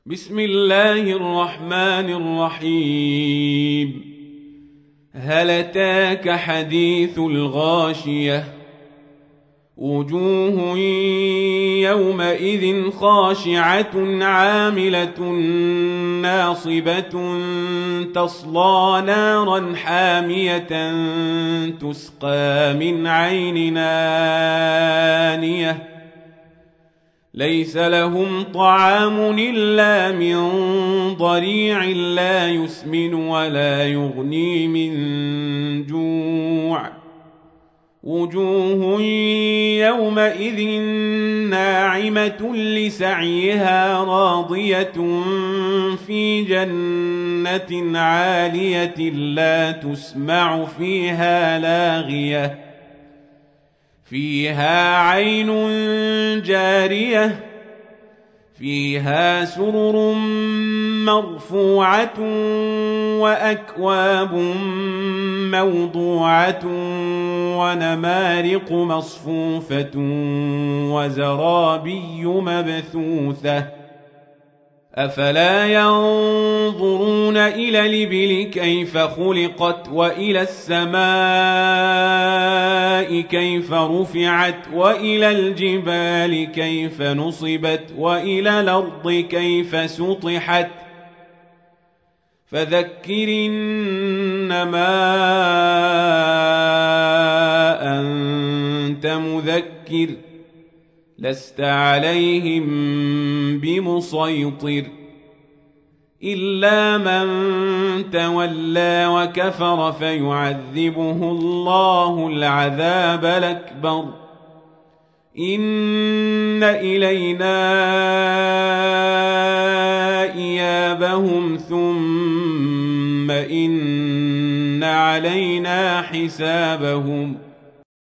بسم الله الرحمن الرحيم. هل أتاك حديث الغاشية؟ وجوه يومئذ خاشعة عاملة ناصبة تصلى نارا حامية تسقى من عين آنية ليس لهم طعام إلا من ضريع لا يسمن ولا يغني من جوع. وجوه يومئذ ناعمة لسعيها راضية في جنة عالية لا تسمع فيها لاغية فيها عين جارية فيها سرر مرفوعة وأكواب موضوعة ونمارق مصفوفة وزرابي مبثوثة أفلا ينظرون إلى الإبل كيف خلقت وإلى السماء كيف رفعت وإلى الجبال كيف نصبت وإلى الأرض كيف سطحت فذكر إنما أنت مذكر لست عليهم بمسيطر إلا من تولى وكفر فيعذبه الله العذاب الأكبر إن إلينا إيابهم ثم إن علينا حسابهم